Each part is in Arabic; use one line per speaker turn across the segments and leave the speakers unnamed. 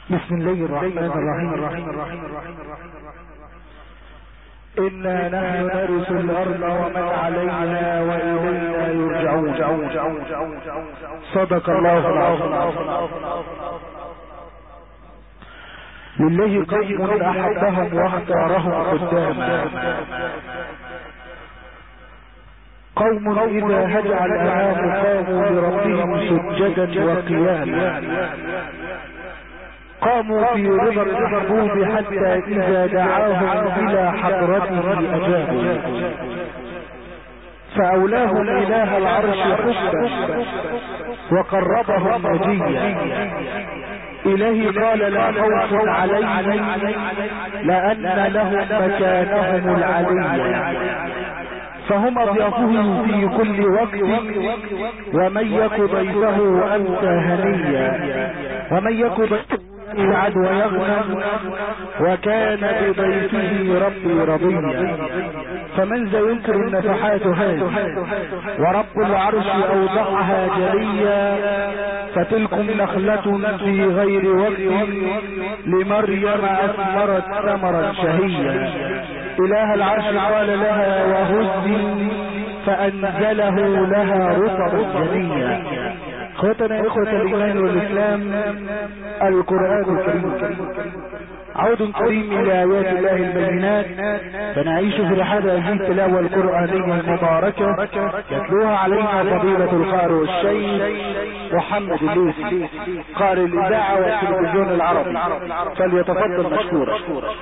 بسم الله الرحمن الرحيم. إنا نحن نرث الأرض ومن عليها وإلينا يرجعون. صدق الله العظيم. لله قوم أحبهم واختارهم قداما، قوم إذا هجع الأنام قاموا لربهم سجدا وقياما، قاموا في رضا المحبوب حتى إذا دعاهم إلى حضرته أجابوا، فأولاهم إله العرش حبا وقربهم نجيا. إلهي قال لا خوف عليهم لأن لهم مكانهم العلي، فهم أضيافه في كل وقت، ومن يك ضيفه أنت هنيا، ومن يك ضيفه يسعد ويغنم، وكان بضيفه ربي رضيا. فمن ذا ينكر النفحات هذه، ورب العرش أوضعها جليا، فتلكم نخلة في غير وقت، لمريم أثمرت ثمرا شهيا. إله العرش قال لها وهزي، فأنزله لها رطبا جنيا. اخوتنا اخوة الايمان والاسلام، القرآن الكريم عود كريم الى ايات الله البينات، فنعيش في رحاب هذه التلاوة القرآنية المباركة، يتلوها علينا فضيلة القارئ والشيخ محمد الليثي قارئ الاذاعة والتلفزيون العربي، فليتفضل مشكورا.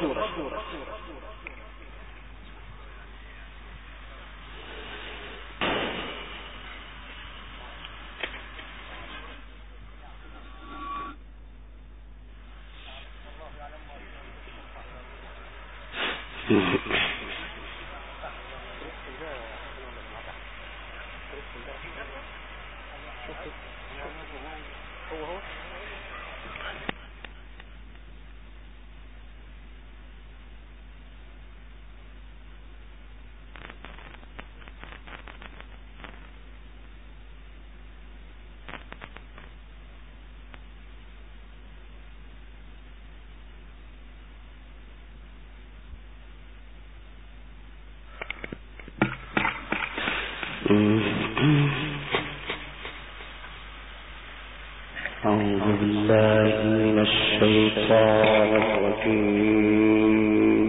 أعوذ بالله من الشيطان الرجيم.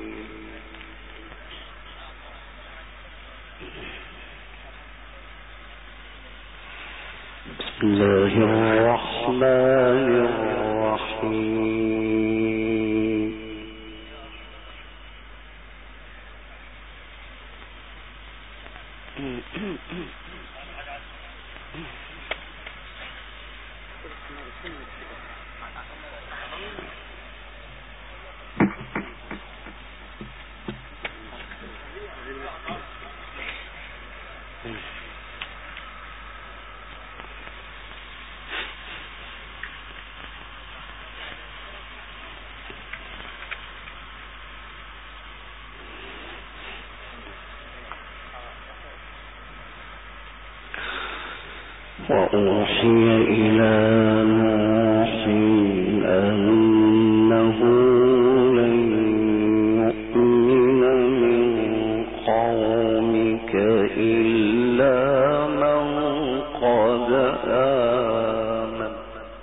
بسم الله الرحمن الرحيم. وأوحي إلى نوح أنه لن يؤمن من قومك إلا من قد آمن.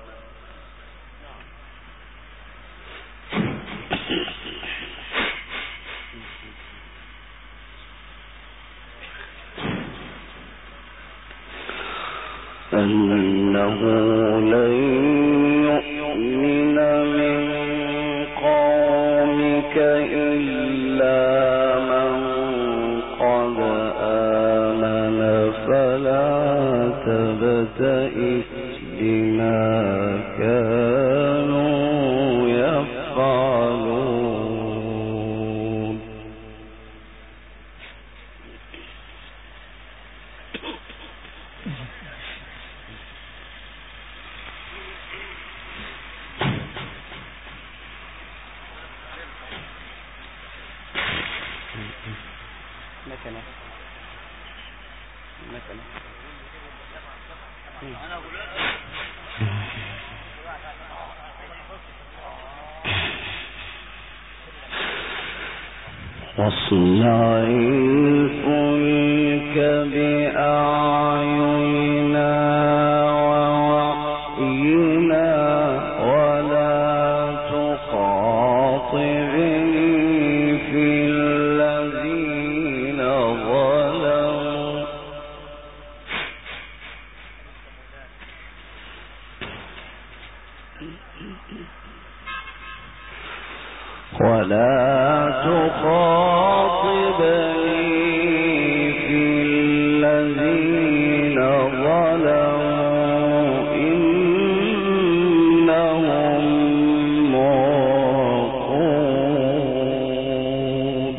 أنه لن يؤمن من قومك إلا من قد آمن، فلا تبتئس بما كانوا يفعلون. واصنع الفلك بأعيننا ووحينا ولا تخاطبني في الذين ظلموا إنهم مغرقون.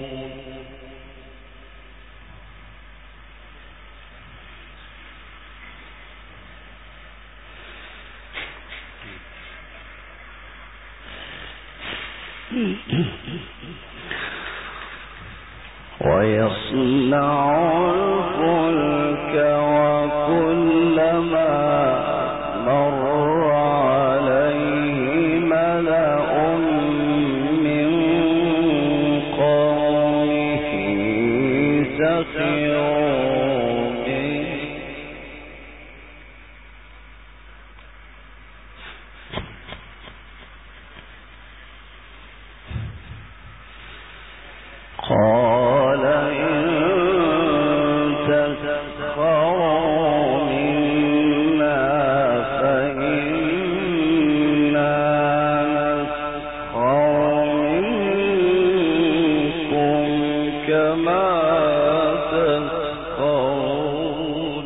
ويصنع الفلك وكلما مر عليه ملأ من قومه سخروا منه قال إن تسخروا منا فإنا نسخر منكم كما تسخرون.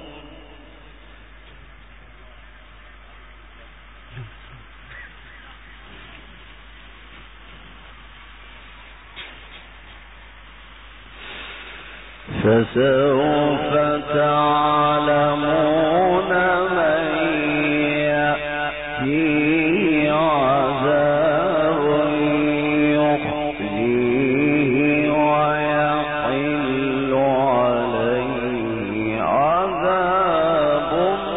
فسوف تعلمون من يأتيه عذاب يخزيه ويحل عليه عذاب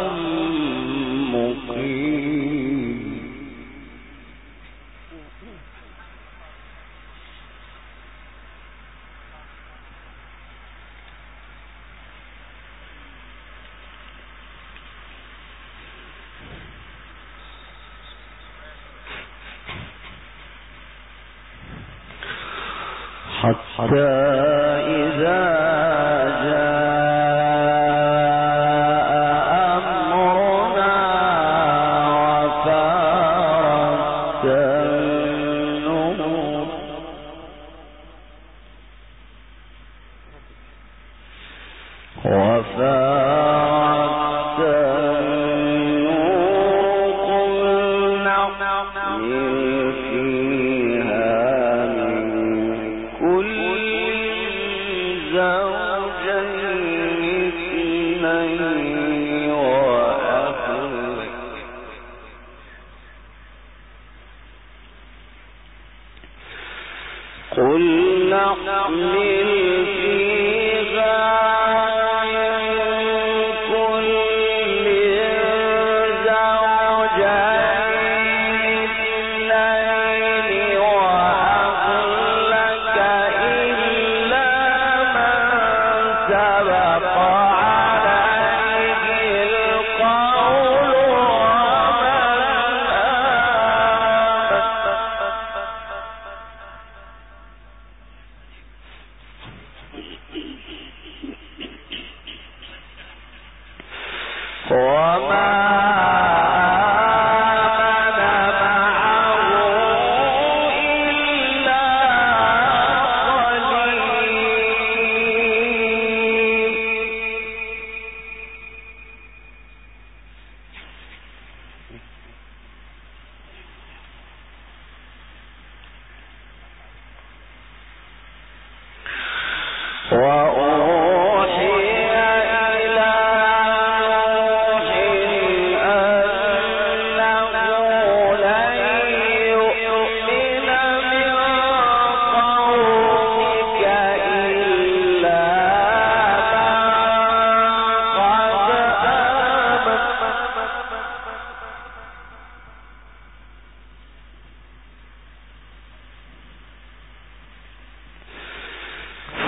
مقيم. حتى إذا جاء أمرنا وفارت النور قلنا احمل فيها من كل زوجين اثنين وأهلك قلنا احمل فيها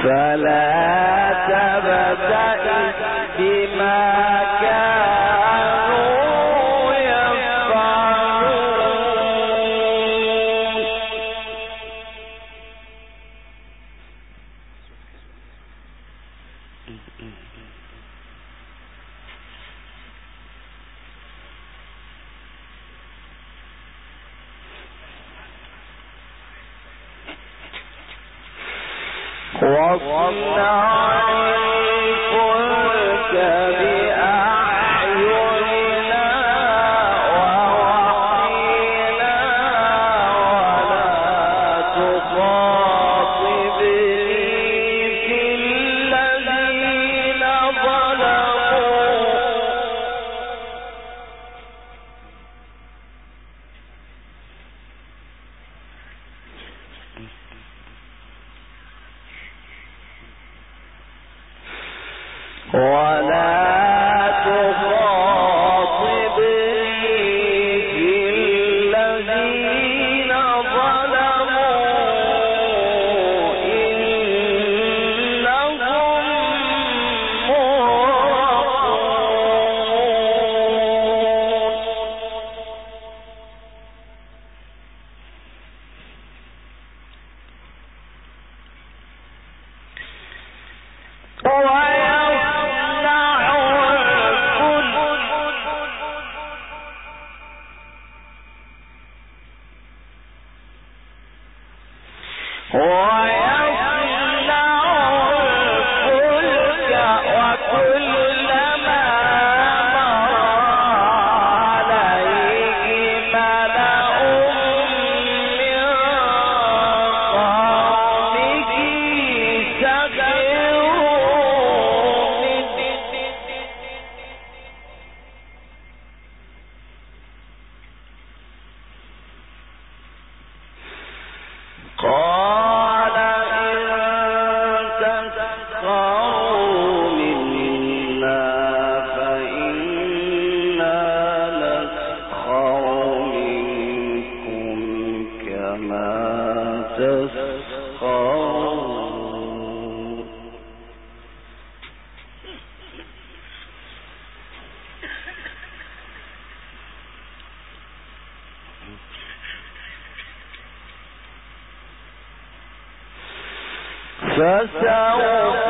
فسوف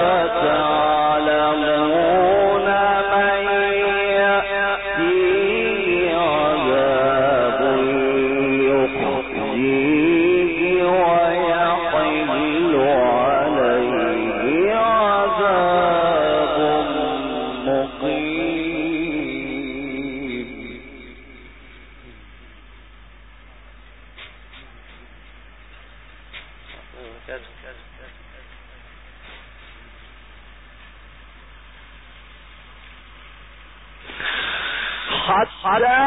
تعلمون من يأتيه عذاب يخزيه ويحل عليه عذاب مقيم. حتى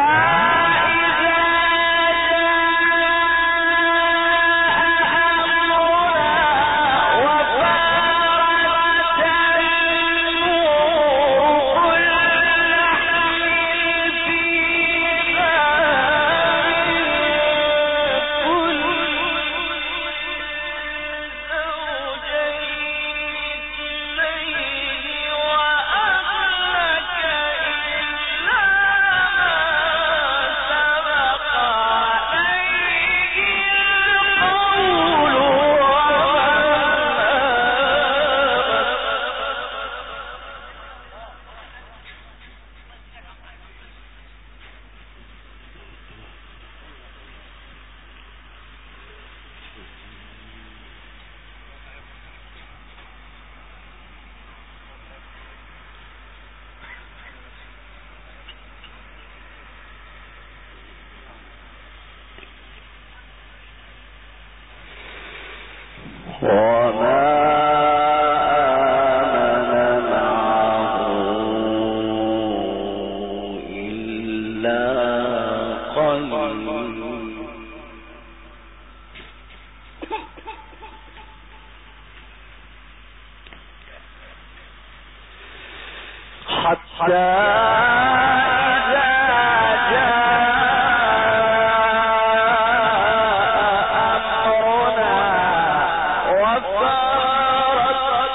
وفارت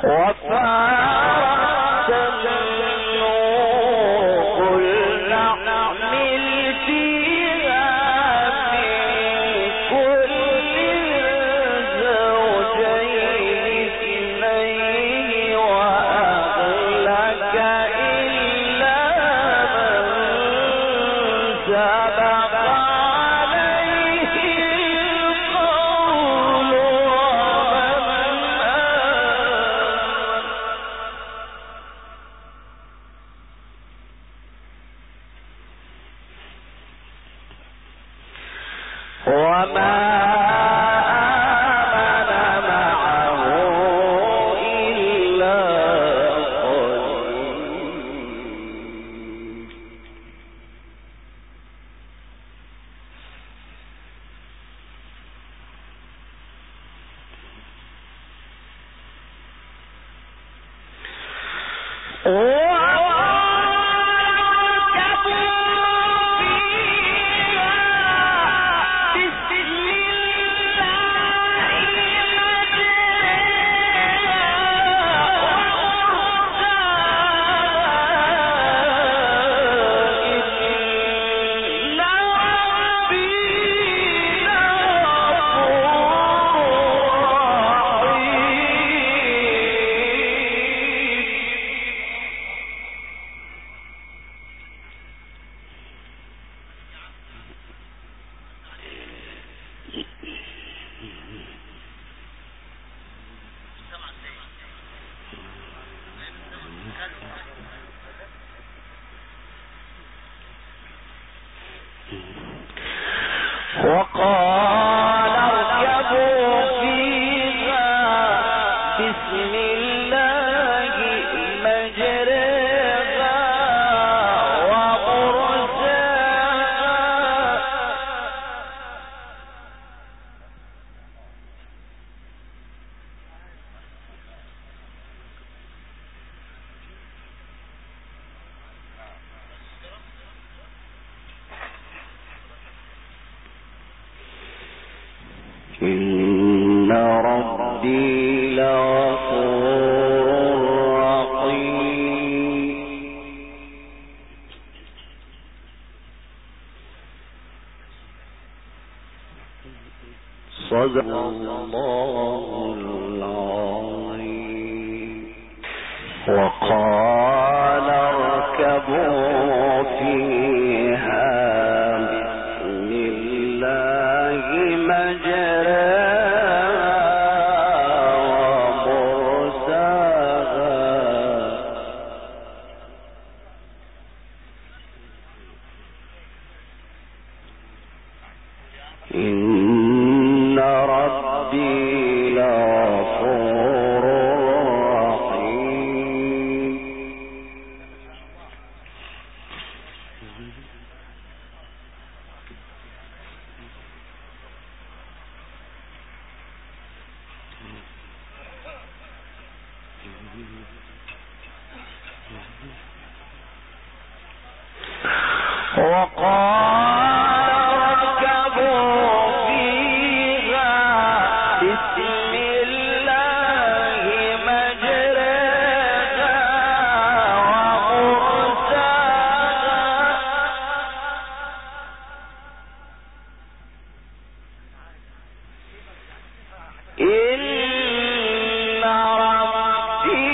إن ربي لغفور رحيم. صدق الله العظيم. وقال اركبوا فيها بسم الله مجراها ومرساها إن ربي لغفور رحيم. وقال اركبوا فيها بسم الله مجراها ومرساها إن ربي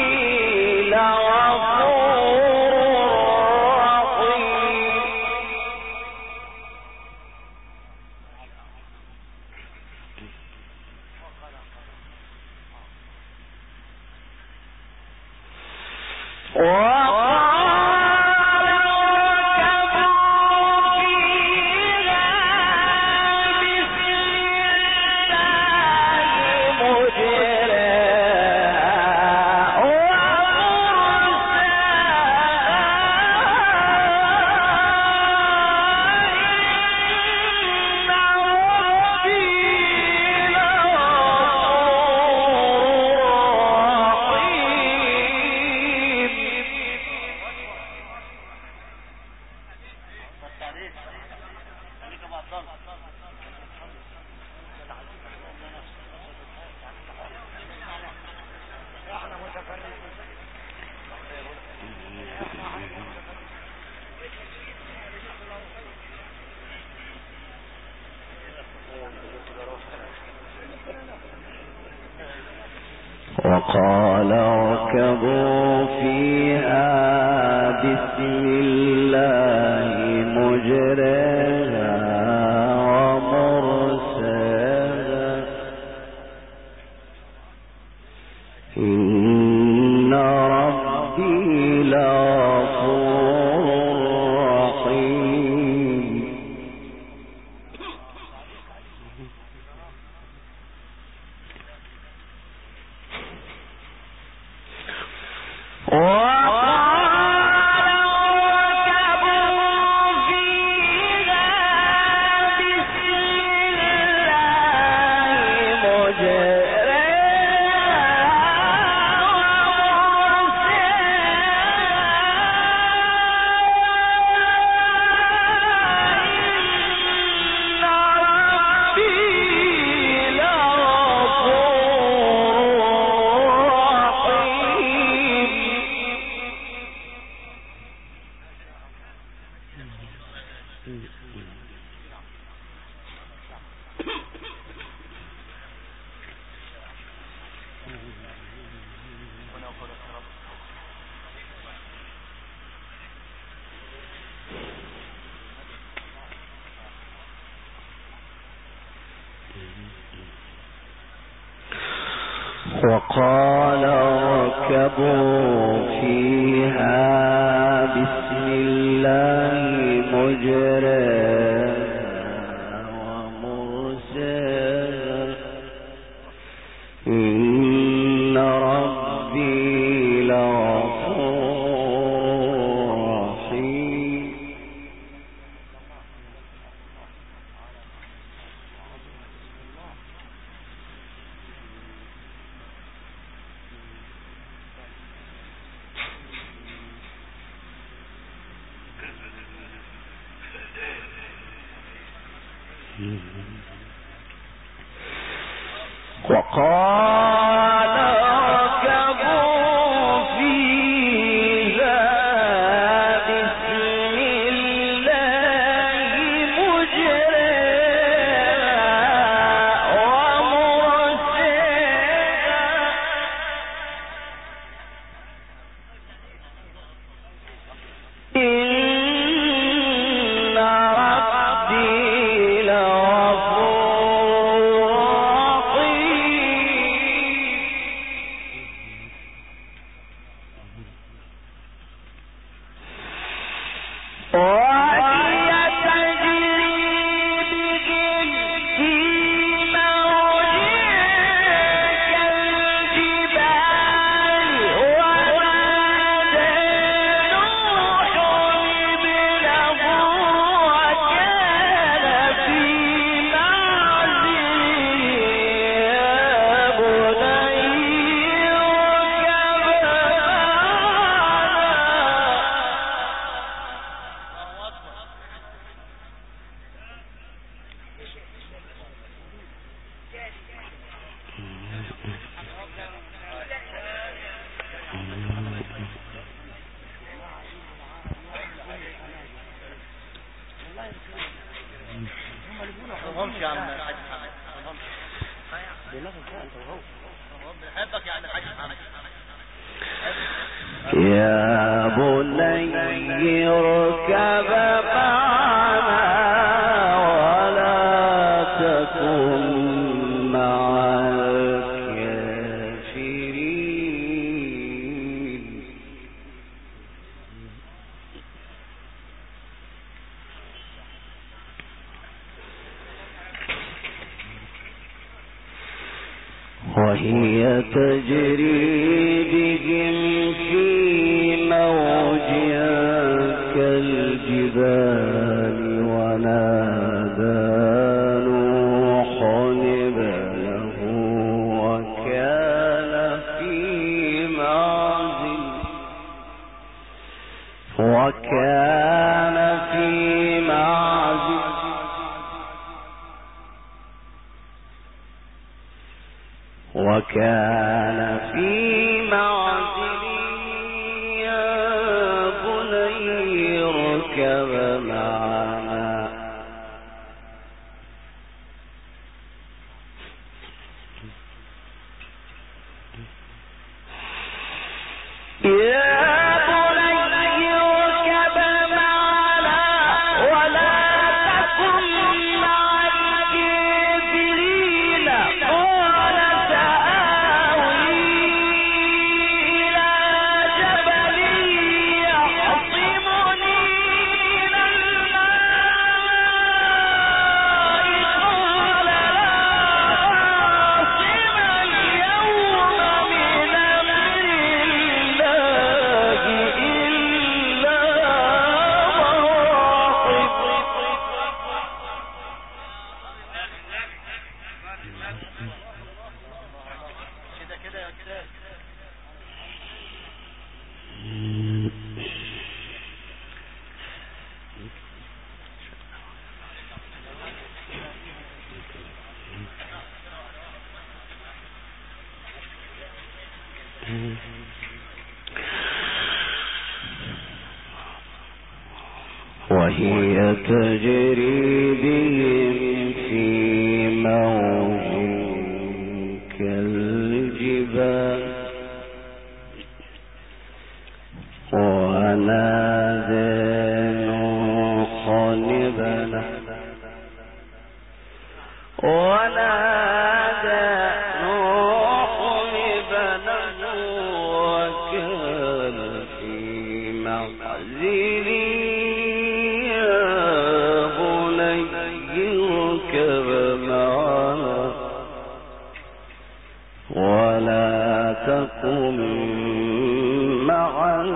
لغفور رحيم. وقال اركبوا فيها بسم الله مجرها ومرساها إن ربي لغفور رحيم وقال اركبوا فيها بسم الله مجرها ومرساها إن ربي لغفور رحيم وقال اركبوا فيها بسم الله مجرها ومرساها إن ربي لغفور وهي تجري بهم في موج كالجبال ونادى نوح ابنه وكان في معزل يا بني اركب
يا عم الحاج بحبك يا عم الحاج
يا بني اركب معنا ولا تكن مع الكافرين وهي تجري بهم في موج كالجبال ونادى نوح ابنه وكان في معزل يا بني اركب معنا وهي تجري بهم في موج كالجبال ونادى نوح ابنه وكان في معزل ولا تكن مع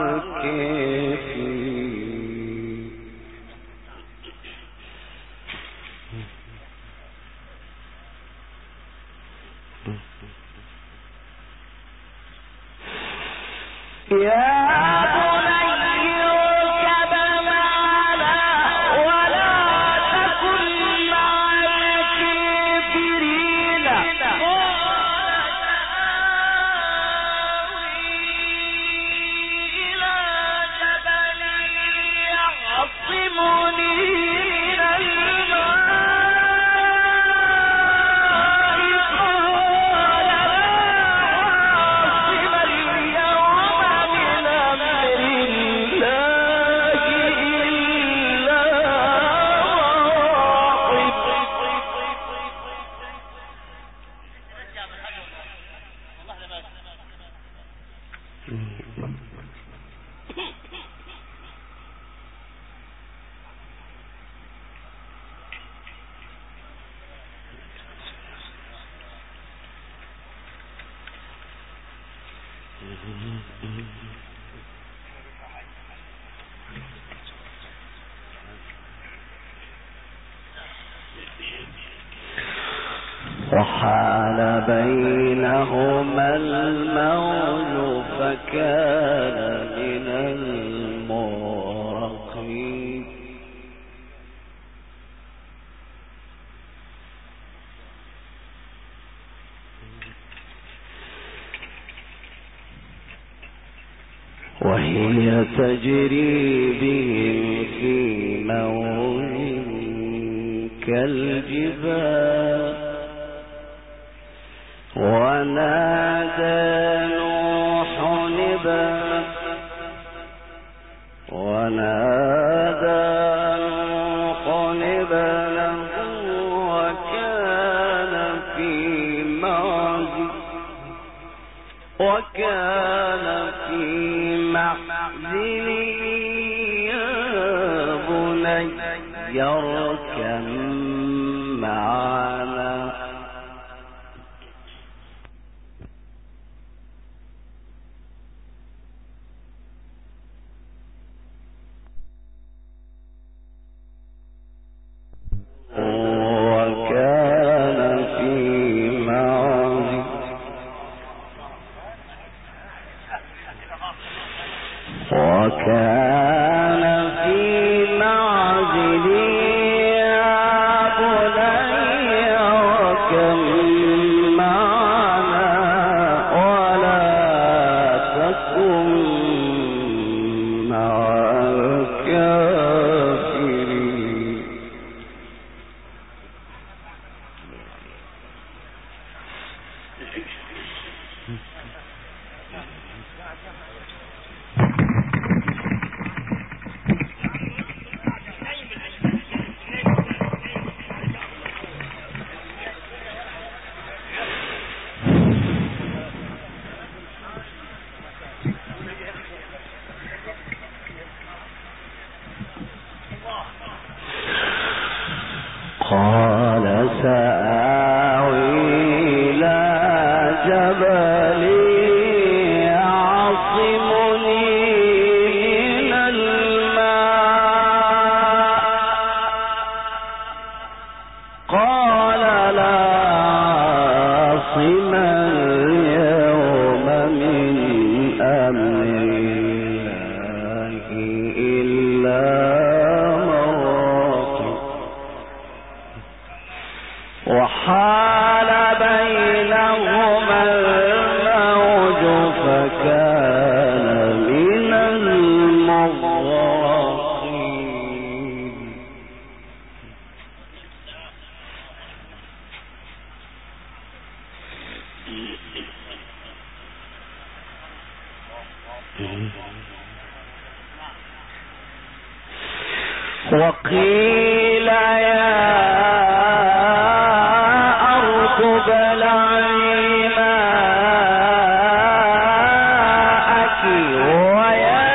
الكافرين. وحال بينهما الموج فكان من المغرقين. وهي تجري بهم في موج كالجبال ونادى نوح ابنه وكان في معزل يا بني اركب معنا وكان في معزل يا بني اركب معنا ولا تكن مع الكافرين. اليوم من أمر الله إلا من رحم وحال بينهما الموج فكان من المغرقين وقيل يا أرض ابلعي ماءك ويا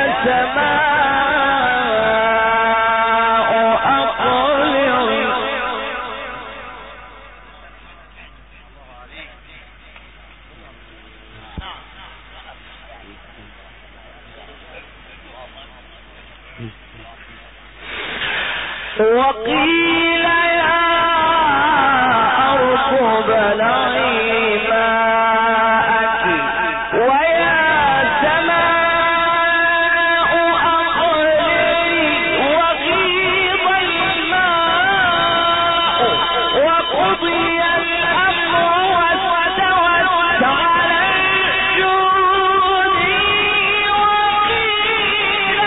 سماء أقلعي وقيل يا أرض ابلعي ماءك ويا سماء أقلعي وغيض الماء وقضي الأمر واستوت على الجود وقيل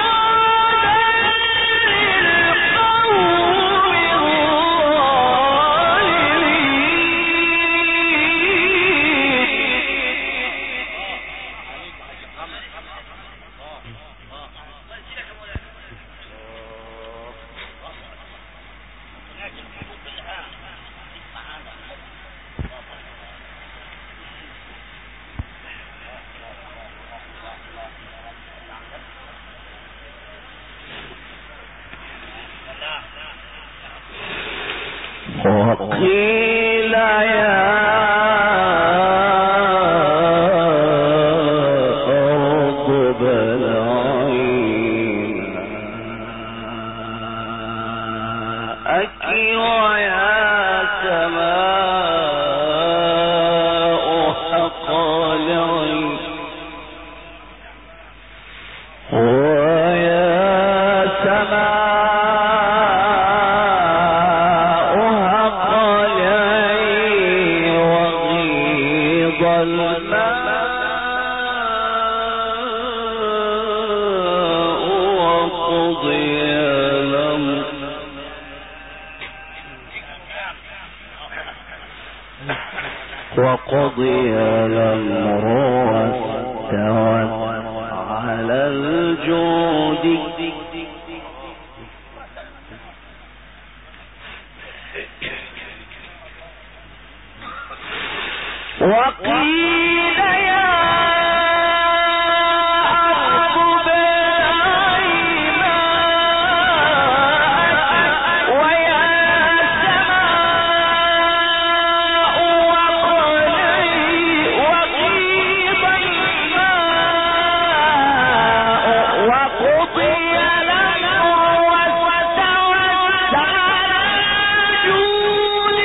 وقيل يا أرض ابلعي ماءك ويا سماء أقلعي ويا سماء وقضي الأمر واستوت على الجود وقيل يا أرض ابلعي ماءك ويا سماء أقلعي وغيض الماء وقضي الأمر واستوت على الجود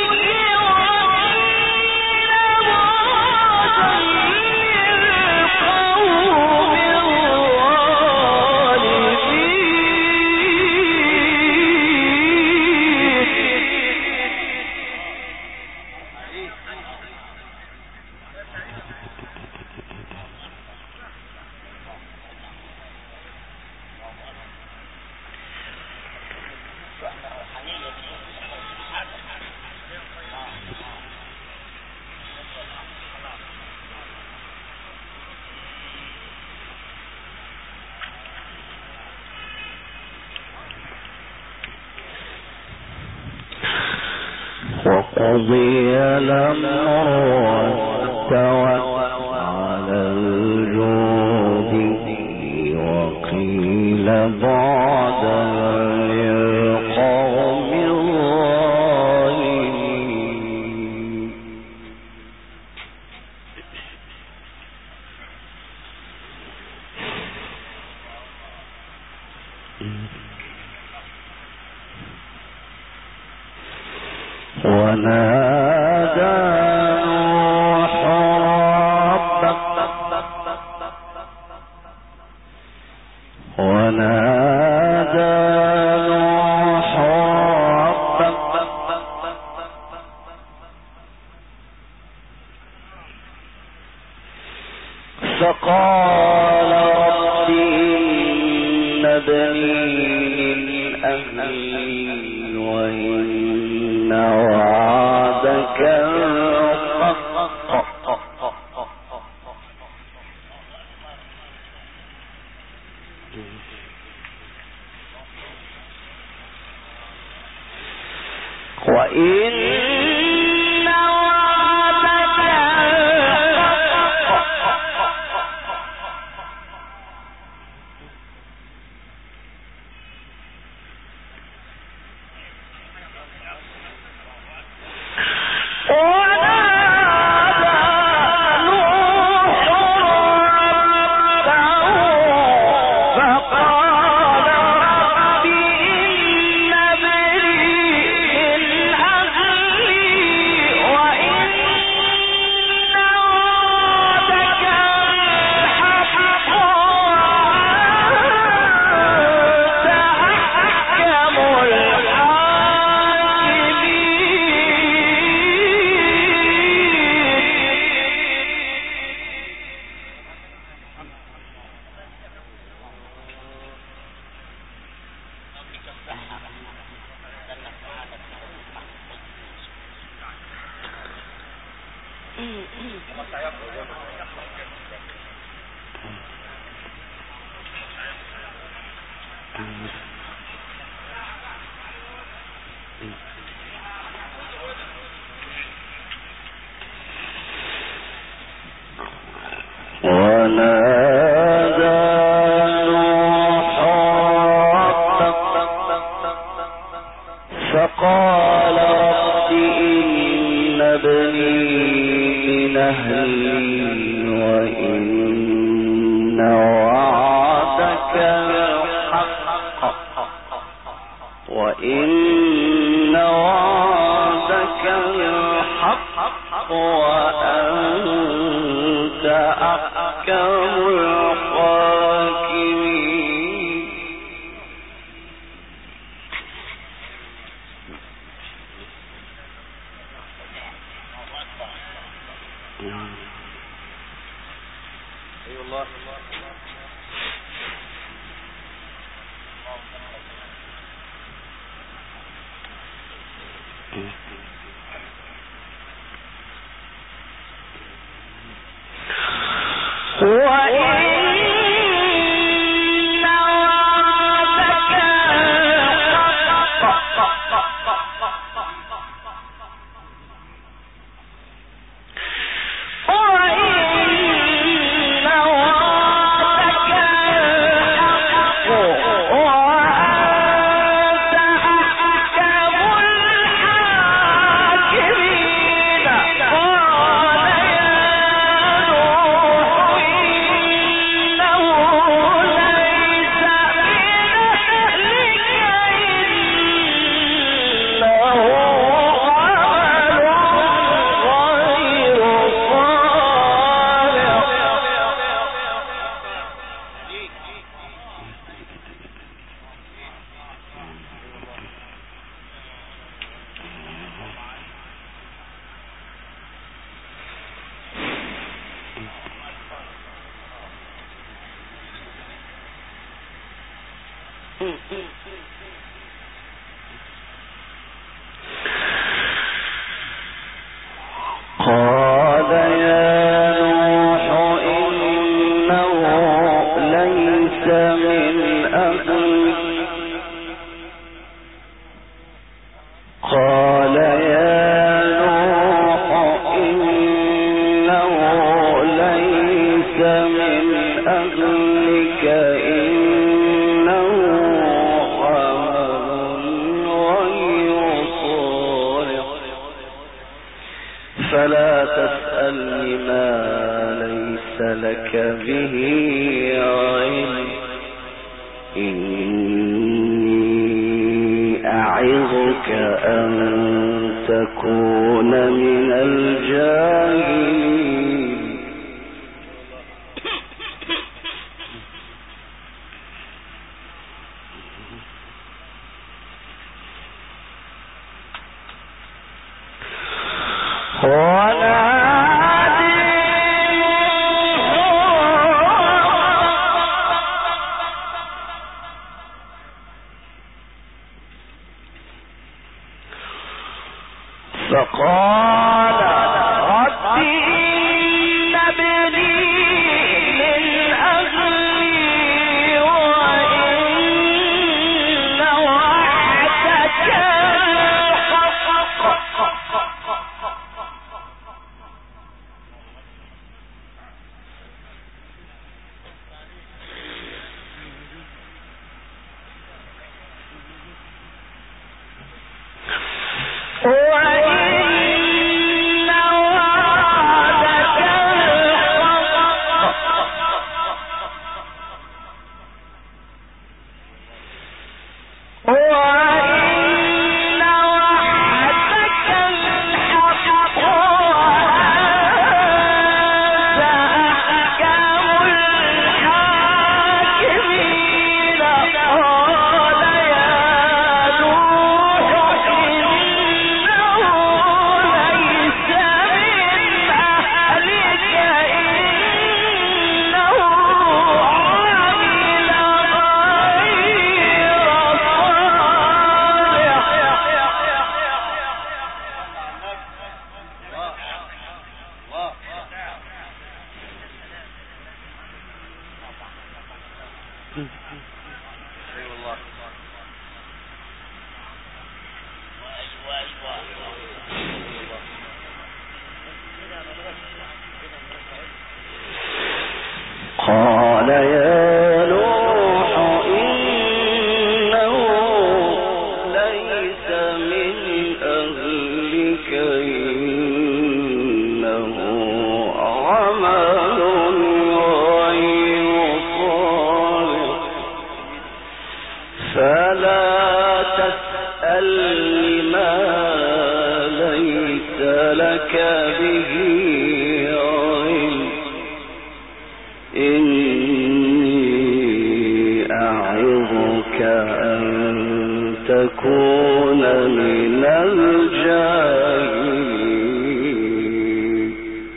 وقضي الأمر واستوت على الجود وقيل بعدا للقوم الظالمين ونادى فقال رب إن ابني من أهلي وإن وعدك الحق وإن فقال رب إن ابني من أهلي وإن وعدك الحق وإن وعدك الحق وأنت أحكم الحاكمين. قال يا نوح إنه ليس من أهلك قال يا نوح إنه ليس من أهلك إنه عمل غير صالح فلا تسألني ما ليس لك به علم إني أعظك أن تكون من الجاهلين. ونادى نوح قال يا نوح إنه ليس من أهلك إنه عمل غير صالح فلا تسألني ما ليس لك به علم إني أعظك أن تكون من الجاهلين.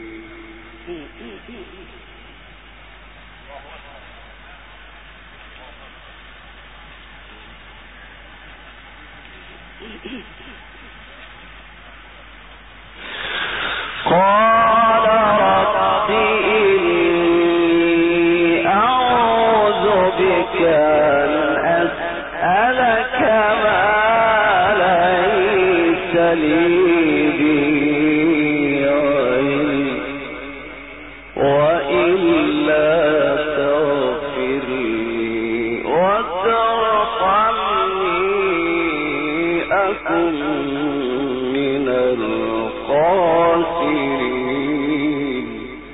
قال رب إني أعوذ بك أن أسألك ما ليس لي به علم وإلا تغفر لي وترحمني أكن من الخاسرين.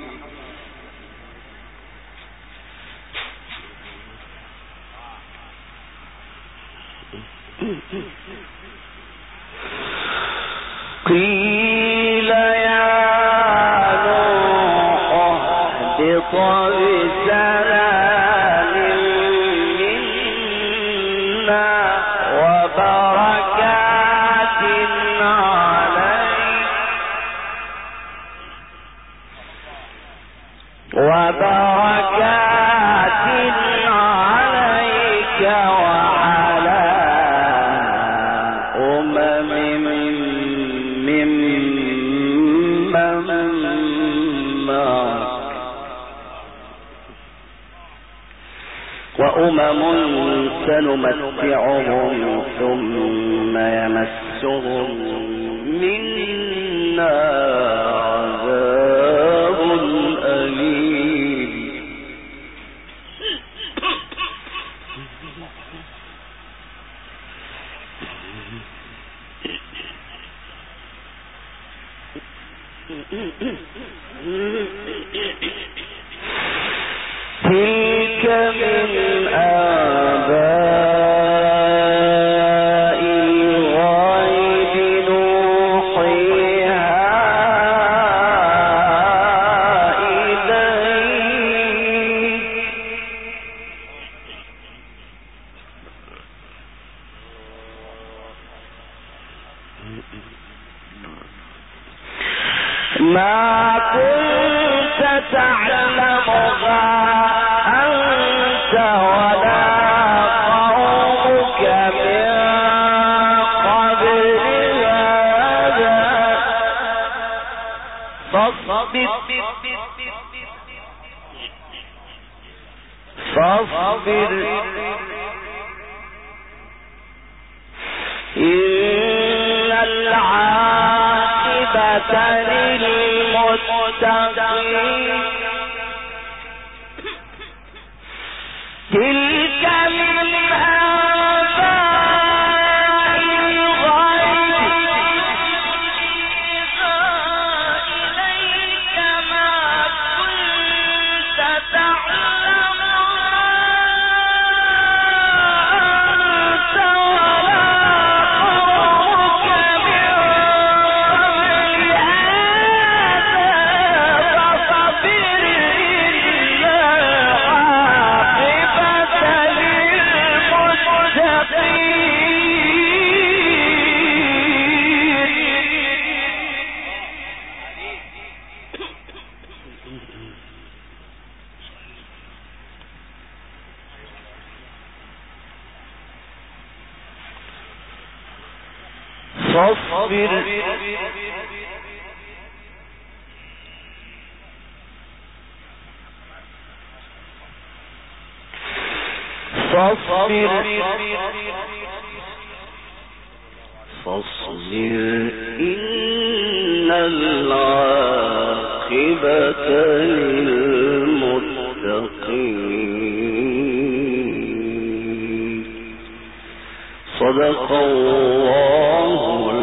قيل يا نوح اهبط بسلام منا وبركات عليك وعلى أمم ممن معك وأمم سنمتعهم ثم يمسهم منا عذاب أليم. تلك من آباء الغيب نوحيها إليك ما كنت تعلمها أنت ولا قومك من قبل هذا فاصبر إن العاقبة للمتقين. تلك من آباء الغيب فاصبر إن العاقبة للمتقين. صدق الله